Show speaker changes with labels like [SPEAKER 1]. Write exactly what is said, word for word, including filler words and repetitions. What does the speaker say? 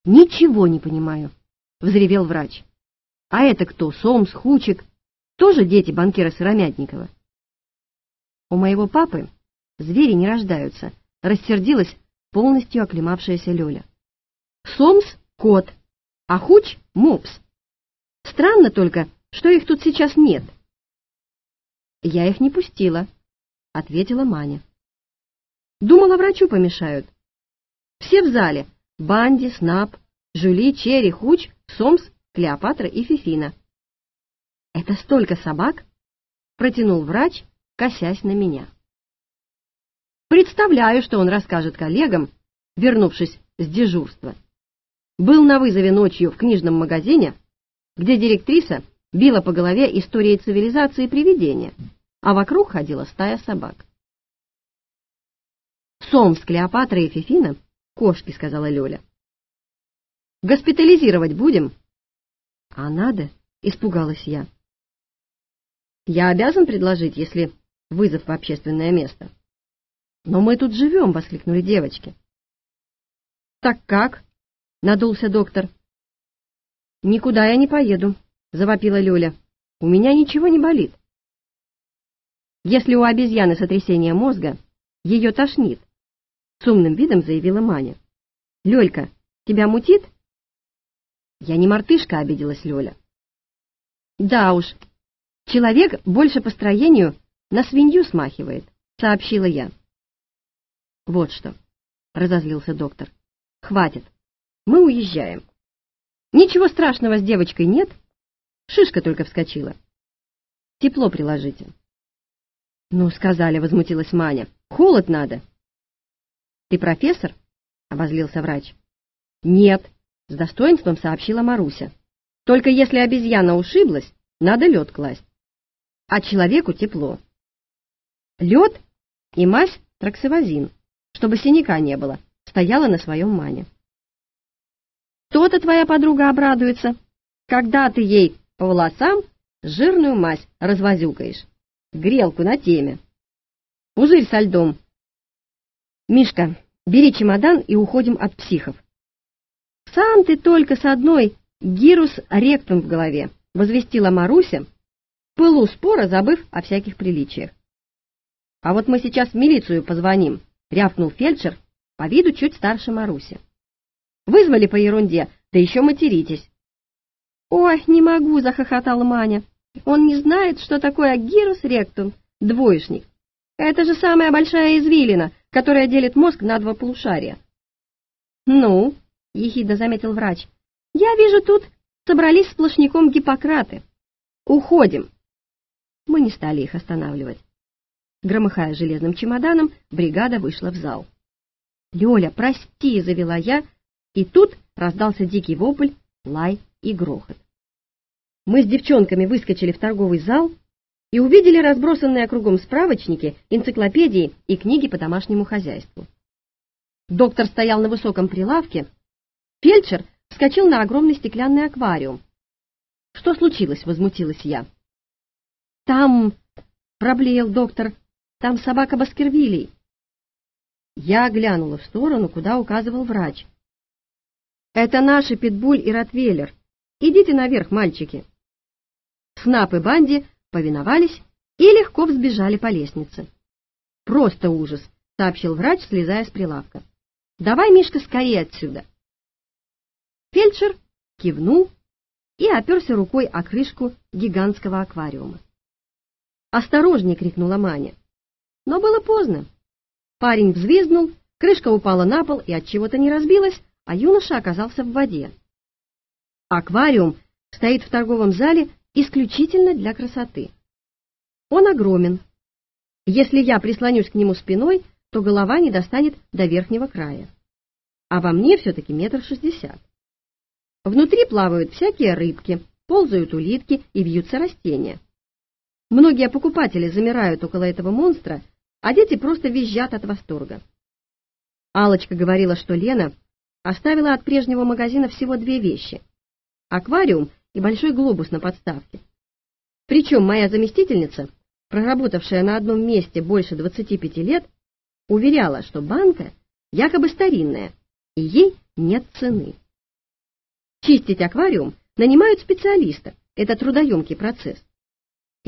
[SPEAKER 1] «Ничего не понимаю», — взревел врач. «А это кто? Сомс, Хучик? Тоже дети банкира Сыромятникова?» «У моего папы звери не рождаются», — рассердилась полностью оклемавшаяся Лёля. «Сомс — кот, а Хуч — мопс. Странно только, что их тут сейчас нет». «Я их не пустила», — ответила Маня. «Думала, врачу помешают. Все в зале — Банди, Снап, Жюли, Черри, Хуч, Сомс, Клеопатра и Фифина». «Это столько собак?» — протянул врач, косясь на меня. Представляю, что он расскажет коллегам, вернувшись с дежурства. Был на вызове ночью в книжном магазине, где директриса била по голове историей цивилизации привидения, а вокруг ходила стая собак. «Сомс, Клеопатра и Фифина — кошки», — сказала Лёля. «Госпитализировать будем?» «А надо?» — испугалась я. «Я обязан предложить, если вызов в общественное место». «Но мы тут живем», — воскликнули девочки. «Так как?» — надулся доктор. «Никуда я не поеду», — завопила Лёля. «У меня ничего не болит». «Если у обезьяны сотрясение мозга, ее тошнит», — с умным видом заявила Маня. «Лёлька, тебя мутит?» «Я не мартышка», — обиделась Лёля. «Да уж, человек больше по строению на свинью смахивает», — сообщила я. «Вот что», — разозлился доктор. «Хватит, мы уезжаем. Ничего страшного с девочкой нет, шишка только вскочила. Тепло приложите». «Ну, сказали», — возмутилась Маня. «Холод надо». «Ты профессор?» — обозлился врач. «Нет», — с достоинством сообщила Маруся. «Только если обезьяна ушиблась, надо лед класть. А человеку тепло. Лед и мазь траксивозин, чтобы синяка не было», — стояла на своем Маня. «То-то твоя подруга обрадуется, когда ты ей по волосам жирную мазь развозюкаешь. Грелку на теме. Пузырь со льдом. Мишка, бери чемодан и уходим от психов». «Сам ты только с одной гирус ректум в голове», — возвестила Маруся, в пылу спора забыв о всяких приличиях. «А вот мы сейчас в милицию позвоним», — рявкнул фельдшер, по виду чуть старше Маруси. «Вызвали по ерунде, да еще материтесь». «Ой, не могу», — захохотала Маня. «Он не знает, что такое гирус ректум, двоечник. Это же самая большая извилина, которая делит мозг на два полушария». «Ну», — ехидно заметил врач, — «я вижу, тут собрались сплошняком Гиппократы. Уходим». Мы не стали их останавливать. Громыхая железным чемоданом, бригада вышла в зал. «Лёля, прости», — завела я, и тут раздался дикий вопль, лай и грохот. Мы с девчонками выскочили в торговый зал и увидели разбросанные кругом справочники, энциклопедии и книги по домашнему хозяйству. Доктор стоял на высоком прилавке, фельдшер вскочил на огромный стеклянный аквариум. «Что случилось?» — возмутилась я. «Там...» — проблеял доктор. «Там собака Баскервилей». Я глянула в сторону, куда указывал врач. «Это наши Питбуль и Ротвейлер. Идите наверх, мальчики». Снап и Банди повиновались и легко взбежали по лестнице. «Просто ужас», — сообщил врач, слезая с прилавка. «Давай, Мишка, скорее отсюда». Фельдшер кивнул и оперся рукой о крышку гигантского аквариума. «Осторожней!» — крикнула Маня. Но было поздно. Парень взвизгнул, крышка упала на пол и от чего-то не разбилась, а юноша оказался в воде. Аквариум стоит в торговом зале исключительно для красоты. Он огромен. Если я прислонюсь к нему спиной, то голова не достанет до верхнего края. А во мне все-таки метр шестьдесят. Внутри плавают всякие рыбки, ползают улитки и вьются растения. Многие покупатели замирают около этого монстра, а дети просто визжат от восторга. Алочка говорила, что Лена оставила от прежнего магазина всего две вещи — аквариум и большой глобус на подставке. Причем моя заместительница, проработавшая на одном месте больше двадцати пяти лет, уверяла, что банка якобы старинная, и ей нет цены. Чистить аквариум нанимают специалиста. Это трудоемкий процесс.